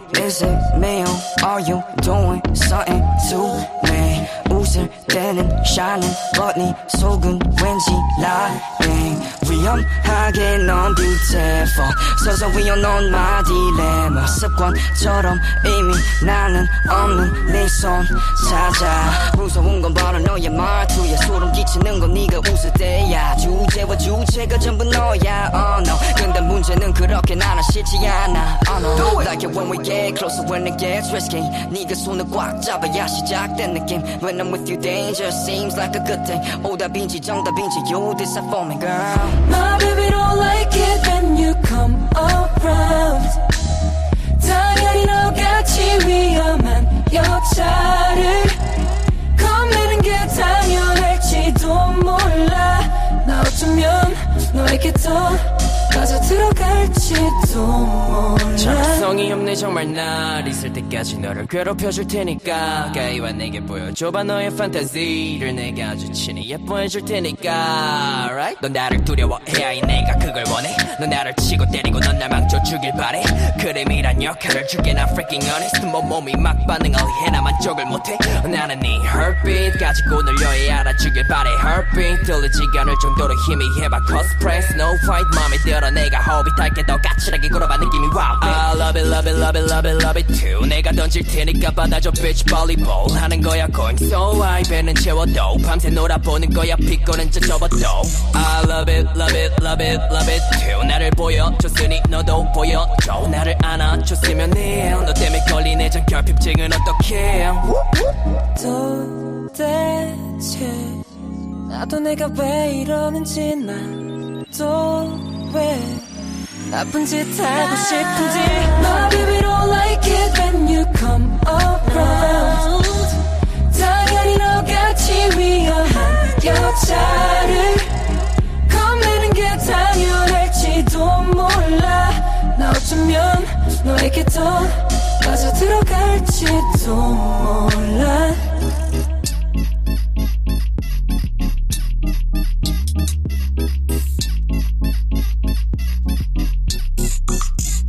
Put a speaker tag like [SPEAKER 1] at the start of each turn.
[SPEAKER 1] Is it me or are you doing something to me? 웃을 때는 shining but 네 속은 왠지 lying. 위험하게 넌 beautiful 서서히 넌 my dilemma. 습관처럼 이미 나는 없는 네 손 찾아. 무서운 건 바로 너의 말투야. 소름 끼치는 건 네가 웃을 때야. 주제와 주체가 전부 너야. Oh no. 근데 문제는 그렇게 나는 싫지 않아. Oh no. Like it when we get closer when it gets risky. 네가 손을 꽉 잡아야 시작된 느낌. When I'm with you danger seems like a good thing. 오답인지 정답인지 you decide for me girl.
[SPEAKER 2] My baby don't like it when you come around. 당연히 너같이 위험한 여자를 겁내는 게 당연할지도 몰라. 나 어쩌면 너에게 더 빠져 들어갈지도 몰라.
[SPEAKER 3] 정성이 없네 정말 날 있을 때까지 너를 괴롭혀줄 테니까 가까이와 내게 보여줘봐 너의 판타지를. 내가 아주 친히 예뻐해줄 테니까 right? 넌 나를 두려워해야 내가 그걸 원해. 넌 나를 치고 때리고 넌 날 망쳐주길 바래. 그림이란 역할을 줄게 나 freaking honest. 몸이 막 반응을 해 나만 쪽을 못해. 나는 네 heartbeat 가지고 늘려야 알아주길 바래. heartbeat 들리지가 않을 정도로 희미해봐 cosplay snow white 맘에 들어 내가 호빗할게 더 까칠하게 굴어봐 느낌이 wow. I love it love it love it love it love it too. 내가 던질 테니까 받아줘 bitch volleyball 하는 거야 going so high. 배는 채워도 밤새 놀아보는 거야 피곤한 저 접어도. I love it love it love it love it too. 나를 보여줬으니 너도 보여줘. 나를 안아줬으면 해. 너 때문에 걸린 애정 결핍증은 어떡해.
[SPEAKER 2] 도대체 나도 내가 왜 이러는지 나도 왜 나쁜 짓 하고 싶은지. My baby don't like it when you come around. 당연히 너같이 위험한 여자를 겁내는 게 당연할지도 몰라. 나 어쩌면 너에게 더 빠져 들어갈지도 몰라.